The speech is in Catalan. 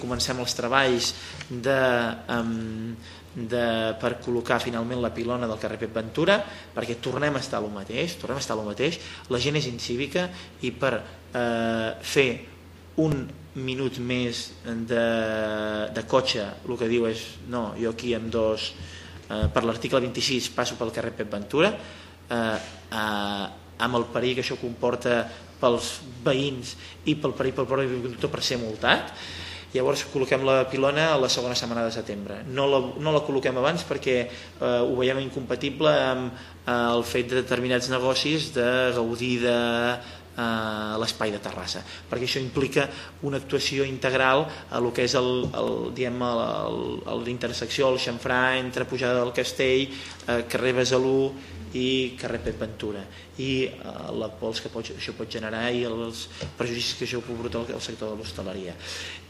comencem els treballs per col·locar finalment la pilona del carrer Pep Ventura, perquè tornem a estar a lo mateix, la gent és incívica i per fer un minut més de cotxe el que diu és no, jo aquí amb dos per l'article 26 passo pel carrer Pep Ventura amb el perill que això comporta pels veïns i pel perill pel propi conductor per ser multat. Llavors col·loquem la pilona a la segona setmana de setembre. No la col·loquem abans perquè ho veiem incompatible amb el fet de determinats negocis de gaudir de l'espai de Terrassa, perquè això implica una actuació integral a el que és l'intersecció, el xamfrà entre Pujada del Castell, carrer Besalú i carrer Pep Ventura, i la pols que això pot generar i els perjudicis que això pot portar al sector de l'hostaleria.